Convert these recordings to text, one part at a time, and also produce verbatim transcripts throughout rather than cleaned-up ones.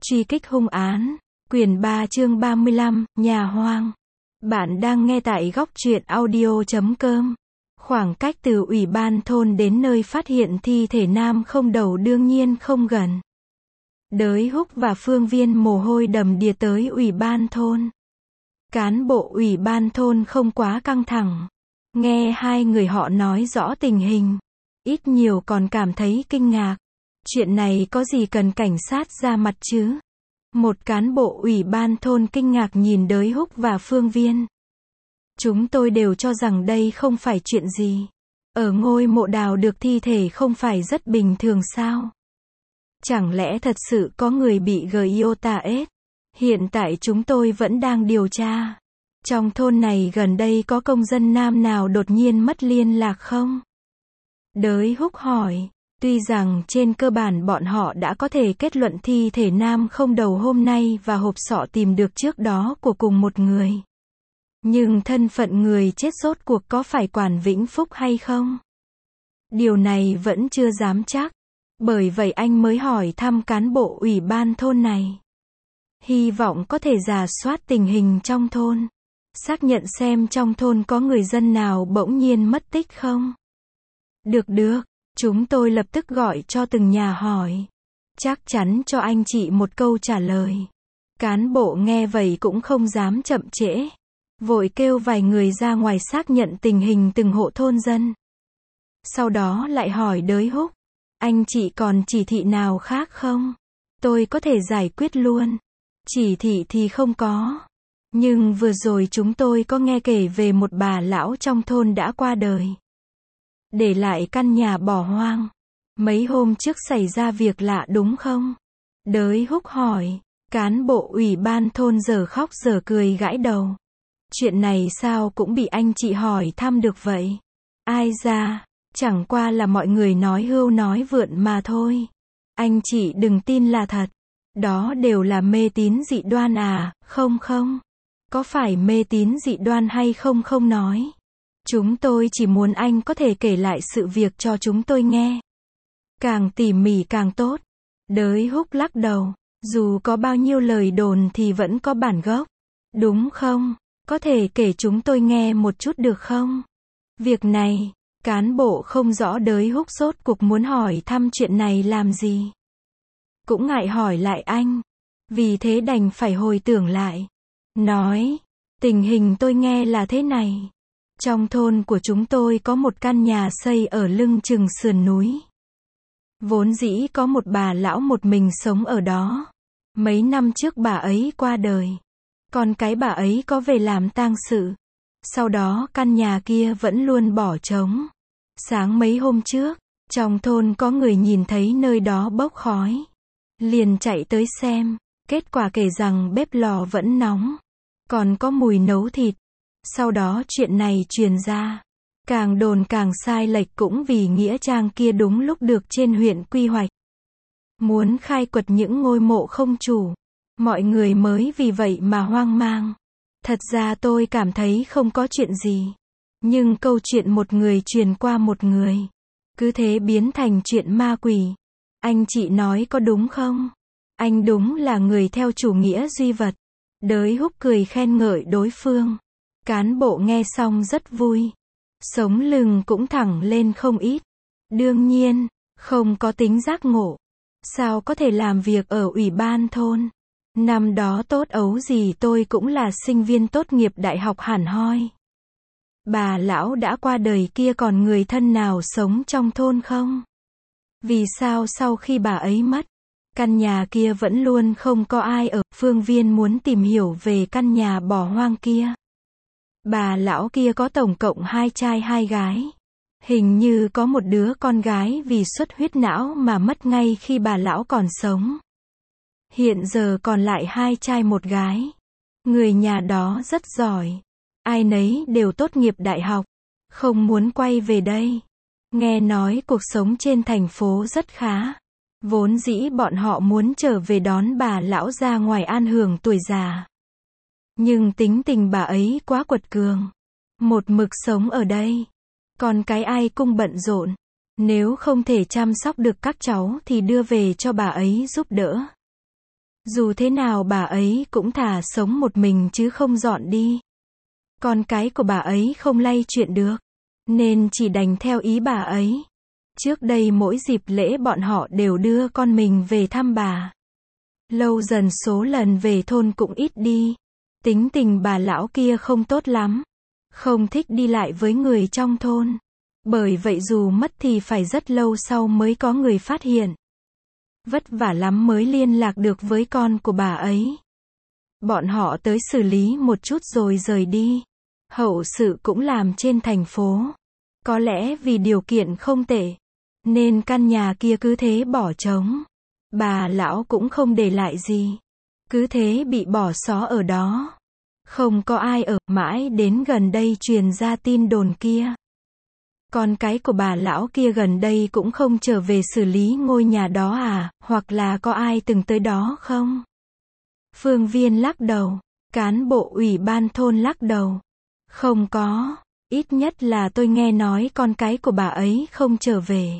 Truy kích hung án, quyển ba chương ba mươi lăm, nhà hoang. Bạn đang nghe tại góc truyện audio chấm com. Khoảng cách từ ủy ban thôn đến nơi phát hiện thi thể nam không đầu đương nhiên không gần. Đới Húc và Phương Viên mồ hôi đầm đìa tới ủy ban thôn. Cán bộ ủy ban thôn không quá căng thẳng. Nghe hai người họ nói rõ tình hình, ít nhiều còn cảm thấy kinh ngạc. Chuyện này có gì cần cảnh sát ra mặt chứ? Một cán bộ ủy ban thôn kinh ngạc nhìn Đới Húc và Phương Viên. Chúng tôi đều cho rằng đây không phải chuyện gì. Ở ngôi mộ đào được thi thể không phải rất bình thường sao? Chẳng lẽ thật sự có người bị giê i ô tà ết? Hiện tại chúng tôi vẫn đang điều tra. Trong thôn này gần đây có công dân nam nào đột nhiên mất liên lạc không? Đới Húc hỏi. Tuy rằng trên cơ bản bọn họ đã có thể kết luận thi thể nam không đầu hôm nay và hộp sọ tìm được trước đó của cùng một người. Nhưng thân phận người chết rốt cuộc có phải Quản Vĩnh Phúc hay không? Điều này vẫn chưa dám chắc. Bởi vậy anh mới hỏi thăm cán bộ ủy ban thôn này. Hy vọng có thể rà soát tình hình trong thôn. Xác nhận xem trong thôn có người dân nào bỗng nhiên mất tích không? Được được. Chúng tôi lập tức gọi cho từng nhà hỏi. Chắc chắn cho anh chị một câu trả lời. Cán bộ nghe vậy cũng không dám chậm trễ. Vội kêu vài người ra ngoài xác nhận tình hình từng hộ thôn dân. Sau đó lại hỏi Đới Húc. Anh chị còn chỉ thị nào khác không? Tôi có thể giải quyết luôn. Chỉ thị thì không có. Nhưng vừa rồi chúng tôi có nghe kể về một bà lão trong thôn đã qua đời. Để lại căn nhà bỏ hoang. Mấy hôm trước xảy ra việc lạ đúng không? Đới Húc hỏi. Cán bộ ủy ban thôn giờ khóc giờ cười gãi đầu. Chuyện này sao cũng bị anh chị hỏi thăm được vậy? Ai ra, chẳng qua là mọi người nói hưu nói vượn mà thôi. Anh chị đừng tin là thật. Đó đều là mê tín dị đoan à, không không? Có phải mê tín dị đoan hay không không nói. Chúng tôi chỉ muốn anh có thể kể lại sự việc cho chúng tôi nghe. Càng tỉ mỉ càng tốt. Đới Húc lắc đầu. Dù có bao nhiêu lời đồn thì vẫn có bản gốc. Đúng không? Có thể kể chúng tôi nghe một chút được không? Việc này, cán bộ không rõ Đới Húc rốt cuộc muốn hỏi thăm chuyện này làm gì. Cũng ngại hỏi lại anh. Vì thế đành phải hồi tưởng lại. Nói, tình hình tôi nghe là thế này. Trong thôn của chúng tôi có một căn nhà xây ở lưng chừng sườn núi. Vốn dĩ có một bà lão một mình sống ở đó. Mấy năm trước bà ấy qua đời. Còn cái bà ấy có về làm tang sự. Sau đó căn nhà kia vẫn luôn bỏ trống. Sáng mấy hôm trước, trong thôn có người nhìn thấy nơi đó bốc khói. Liền chạy tới xem. Kết quả kể rằng bếp lò vẫn nóng. Còn có mùi nấu thịt. Sau đó chuyện này truyền ra. Càng đồn càng sai lệch cũng vì nghĩa trang kia đúng lúc được trên huyện quy hoạch. Muốn khai quật những ngôi mộ không chủ. Mọi người mới vì vậy mà hoang mang. Thật ra tôi cảm thấy không có chuyện gì. Nhưng câu chuyện một người truyền qua một người. Cứ thế biến thành chuyện ma quỷ. Anh chị nói có đúng không? Anh đúng là người theo chủ nghĩa duy vật. Đới Húc cười khen ngợi đối phương. Cán bộ nghe xong rất vui. Sống lưng cũng thẳng lên không ít. Đương nhiên, không có tính giác ngộ. Sao có thể làm việc ở ủy ban thôn? Năm đó tốt ấu gì tôi cũng là sinh viên tốt nghiệp đại học hẳn hoi. Bà lão đã qua đời kia còn người thân nào sống trong thôn không? Vì sao sau khi bà ấy mất, căn nhà kia vẫn luôn không có ai ở? Phương Viên muốn tìm hiểu về căn nhà bỏ hoang kia. Bà lão kia có tổng cộng hai trai hai gái. Hình như có một đứa con gái vì xuất huyết não mà mất ngay khi bà lão còn sống. Hiện giờ còn lại hai trai một gái. Người nhà đó rất giỏi. Ai nấy đều tốt nghiệp đại học. Không muốn quay về đây. Nghe nói cuộc sống trên thành phố rất khá. Vốn dĩ bọn họ muốn trở về đón bà lão ra ngoài an hưởng tuổi già. Nhưng tính tình bà ấy quá quật cường. Một mực sống ở đây. Còn cái ai cũng bận rộn. Nếu không thể chăm sóc được các cháu thì đưa về cho bà ấy giúp đỡ. Dù thế nào bà ấy cũng thà sống một mình chứ không dọn đi. Con cái của bà ấy không lay chuyện được, nên chỉ đành theo ý bà ấy. Trước đây mỗi dịp lễ bọn họ đều đưa con mình về thăm bà. Lâu dần số lần về thôn cũng ít đi. Tính tình bà lão kia không tốt lắm, không thích đi lại với người trong thôn. Bởi vậy dù mất thì phải rất lâu sau mới có người phát hiện. Vất vả lắm mới liên lạc được với con của bà ấy. Bọn họ tới xử lý một chút rồi rời đi. Hậu sự cũng làm trên thành phố. Có lẽ vì điều kiện không tệ, nên căn nhà kia cứ thế bỏ trống. Bà lão cũng không để lại gì. Cứ thế bị bỏ xó ở đó. Không có ai ở, mãi đến gần đây truyền ra tin đồn kia. Con cái của bà lão kia gần đây cũng không trở về xử lý ngôi nhà đó à, hoặc là có ai từng tới đó không? Phương Viên lắc đầu, cán bộ ủy ban thôn lắc đầu. Không có, ít nhất là tôi nghe nói con cái của bà ấy không trở về.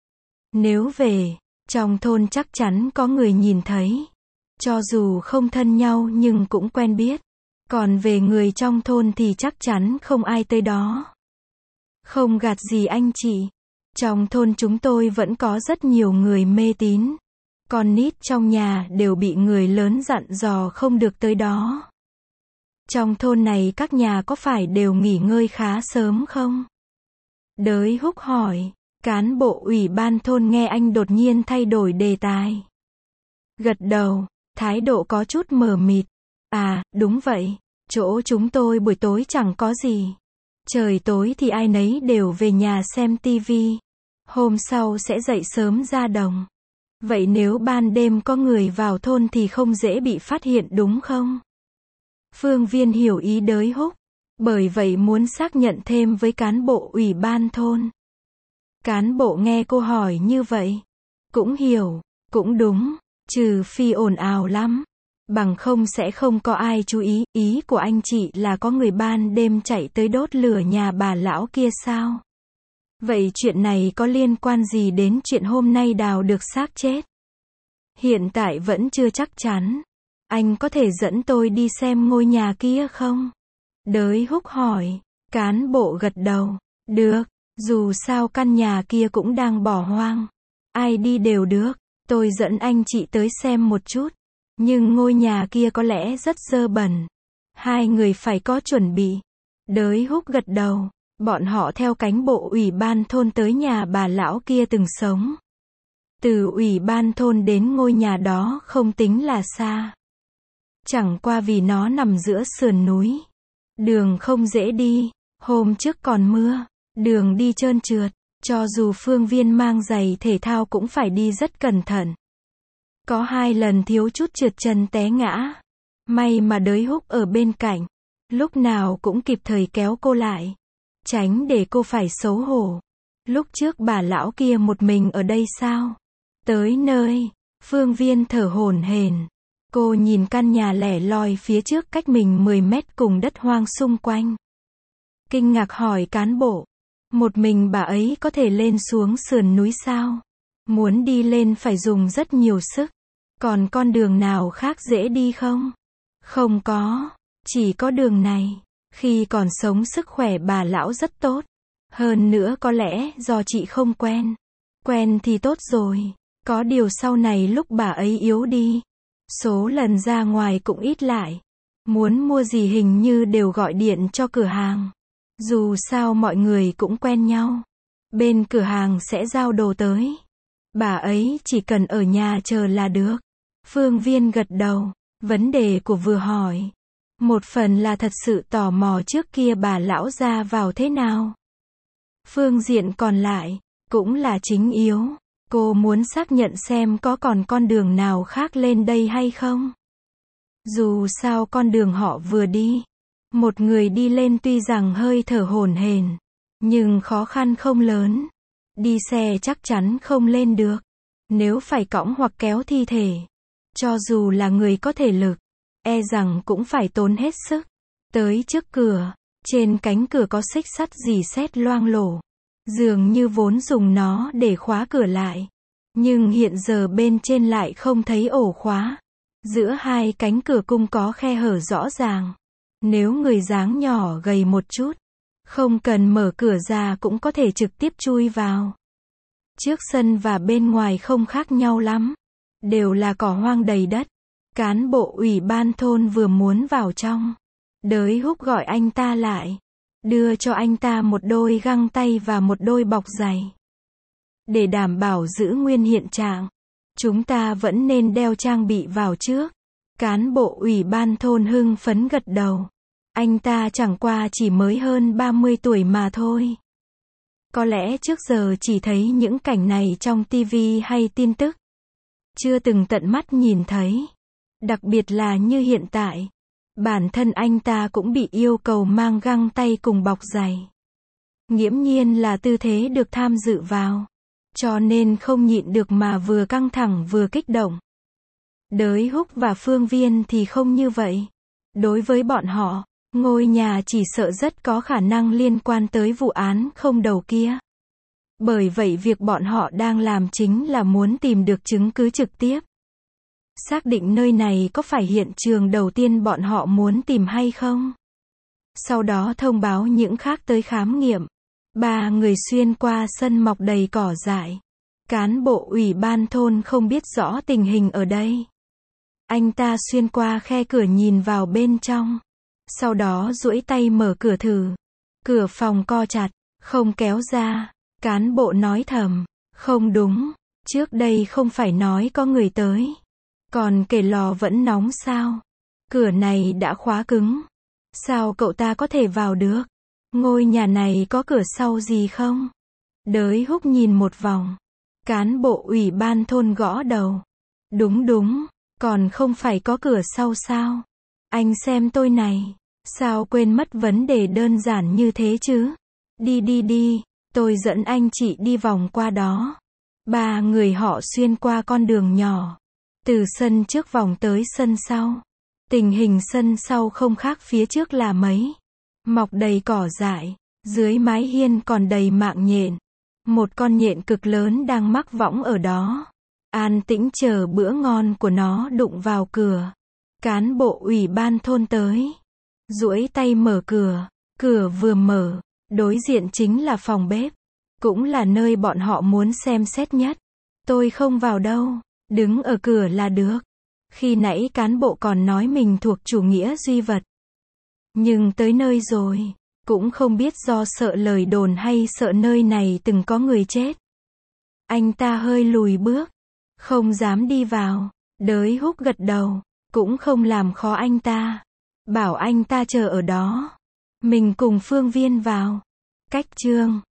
Nếu về, trong thôn chắc chắn có người nhìn thấy. Cho dù không thân nhau nhưng cũng quen biết. Còn về người trong thôn thì chắc chắn không ai tới đó. Không gạt gì anh chị. Trong thôn chúng tôi vẫn có rất nhiều người mê tín. Con nít trong nhà đều bị người lớn dặn dò không được tới đó. Trong thôn này các nhà có phải đều nghỉ ngơi khá sớm không? Đới Húc hỏi. Cán bộ ủy ban thôn nghe anh đột nhiên thay đổi đề tài. Gật đầu, thái độ có chút mờ mịt. À, đúng vậy. Chỗ chúng tôi buổi tối chẳng có gì. Trời tối thì ai nấy đều về nhà xem tivi. Hôm sau sẽ dậy sớm ra đồng. Vậy nếu ban đêm có người vào thôn thì không dễ bị phát hiện đúng không? Phương Viên hiểu ý Đới Húc. Bởi vậy muốn xác nhận thêm với cán bộ ủy ban thôn. Cán bộ nghe cô hỏi như vậy. Cũng hiểu, cũng đúng. Trừ phi ồn ào lắm. Bằng không sẽ không có ai chú ý. Ý của anh chị là có người ban đêm chạy tới đốt lửa nhà bà lão kia sao? Vậy chuyện này có liên quan gì đến chuyện hôm nay đào được xác chết? Hiện tại vẫn chưa chắc chắn. Anh có thể dẫn tôi đi xem ngôi nhà kia không? Đới Húc hỏi. Cán bộ gật đầu. Được, dù sao căn nhà kia cũng đang bỏ hoang. Ai đi đều được. Tôi dẫn anh chị tới xem một chút. Nhưng ngôi nhà kia có lẽ rất dơ bẩn. Hai người phải có chuẩn bị. Đới Húc gật đầu. Bọn họ theo cánh bộ ủy ban thôn tới nhà bà lão kia từng sống. Từ ủy ban thôn đến ngôi nhà đó không tính là xa. Chẳng qua vì nó nằm giữa sườn núi. Đường không dễ đi. Hôm trước còn mưa. Đường đi trơn trượt. Cho dù Phương Viên mang giày thể thao cũng phải đi rất cẩn thận. Có hai lần thiếu chút trượt chân té ngã. May mà Đới Húc ở bên cạnh. Lúc nào cũng kịp thời kéo cô lại. Tránh để cô phải xấu hổ. Lúc trước bà lão kia một mình ở đây sao? Tới nơi, Phương Viên thở hổn hển. Cô nhìn căn nhà lẻ loi phía trước cách mình mười mét cùng đất hoang xung quanh. Kinh ngạc hỏi cán bộ. Một mình bà ấy có thể lên xuống sườn núi sao? Muốn đi lên phải dùng rất nhiều sức. Còn con đường nào khác dễ đi không? Không có. Chỉ có đường này. Khi còn sống sức khỏe bà lão rất tốt. Hơn nữa có lẽ do chị không quen. Quen thì tốt rồi. Có điều sau này lúc bà ấy yếu đi. Số lần ra ngoài cũng ít lại. Muốn mua gì hình như đều gọi điện cho cửa hàng. Dù sao mọi người cũng quen nhau. Bên cửa hàng sẽ giao đồ tới. Bà ấy chỉ cần ở nhà chờ là được. Phương Viên gật đầu. Vấn đề của vừa hỏi. Một phần là thật sự tò mò trước kia bà lão ra vào thế nào. Phương diện còn lại, cũng là chính yếu. Cô muốn xác nhận xem có còn con đường nào khác lên đây hay không. Dù sao con đường họ vừa đi. Một người đi lên tuy rằng hơi thở hổn hển, nhưng khó khăn không lớn. Đi xe chắc chắn không lên được. Nếu phải cõng hoặc kéo thi thể. Cho dù là người có thể lực. E rằng cũng phải tốn hết sức. Tới trước cửa. Trên cánh cửa có xích sắt rỉ sét loang lổ. Dường như vốn dùng nó để khóa cửa lại. Nhưng hiện giờ bên trên lại không thấy ổ khóa. Giữa hai cánh cửa cung có khe hở rõ ràng. Nếu người dáng nhỏ gầy một chút, không cần mở cửa ra cũng có thể trực tiếp chui vào. Trước sân và bên ngoài không khác nhau lắm. Đều là cỏ hoang đầy đất. Cán bộ ủy ban thôn vừa muốn vào trong. Đới Húc gọi anh ta lại. Đưa cho anh ta một đôi găng tay và một đôi bọc giày. Để đảm bảo giữ nguyên hiện trạng, chúng ta vẫn nên đeo trang bị vào trước. Cán bộ ủy ban thôn hưng phấn gật đầu. Anh ta chẳng qua chỉ mới hơn ba mươi tuổi mà thôi. Có lẽ trước giờ chỉ thấy những cảnh này trong tivi hay tin tức. Chưa từng tận mắt nhìn thấy. Đặc biệt là như hiện tại. Bản thân anh ta cũng bị yêu cầu mang găng tay cùng bọc giày. Nghiễm nhiên là tư thế được tham dự vào. Cho nên không nhịn được mà vừa căng thẳng vừa kích động. Đới Húc và Phương Viên thì không như vậy. Đối với bọn họ, ngôi nhà chỉ sợ rất có khả năng liên quan tới vụ án không đầu kia. Bởi vậy việc bọn họ đang làm chính là muốn tìm được chứng cứ trực tiếp. Xác định nơi này có phải hiện trường đầu tiên bọn họ muốn tìm hay không. Sau đó thông báo những khác tới khám nghiệm. Ba người xuyên qua sân mọc đầy cỏ dại. Cán bộ ủy ban thôn không biết rõ tình hình ở đây. Anh ta xuyên qua khe cửa nhìn vào bên trong. Sau đó duỗi tay mở cửa thử. Cửa phòng co chặt, không kéo ra. Cán bộ nói thầm, không đúng, trước đây không phải nói có người tới. Còn kể lò vẫn nóng sao? Cửa này đã khóa cứng. Sao cậu ta có thể vào được? Ngôi nhà này có cửa sau gì không? Đới Húc nhìn một vòng. Cán bộ ủy ban thôn gõ đầu. Đúng đúng, còn không phải có cửa sau sao? Anh xem tôi này, sao quên mất vấn đề đơn giản như thế chứ? Đi đi đi, tôi dẫn anh chị đi vòng qua đó. Ba người họ xuyên qua con đường nhỏ. Từ sân trước vòng tới sân sau. Tình hình sân sau không khác phía trước là mấy. Mọc đầy cỏ dại. Dưới mái hiên còn đầy mạng nhện. Một con nhện cực lớn đang mắc võng ở đó. An tĩnh chờ bữa ngon của nó đụng vào cửa. Cán bộ ủy ban thôn tới. Duỗi tay mở cửa. Cửa vừa mở. Đối diện chính là phòng bếp. Cũng là nơi bọn họ muốn xem xét nhất. Tôi không vào đâu. Đứng ở cửa là được. Khi nãy cán bộ còn nói mình thuộc chủ nghĩa duy vật. Nhưng tới nơi rồi. Cũng không biết do sợ lời đồn hay sợ nơi này từng có người chết. Anh ta hơi lùi bước. Không dám đi vào. Đới Húc gật đầu. Cũng không làm khó anh ta. Bảo anh ta chờ ở đó. Mình cùng Phương Viên vào. Cách chương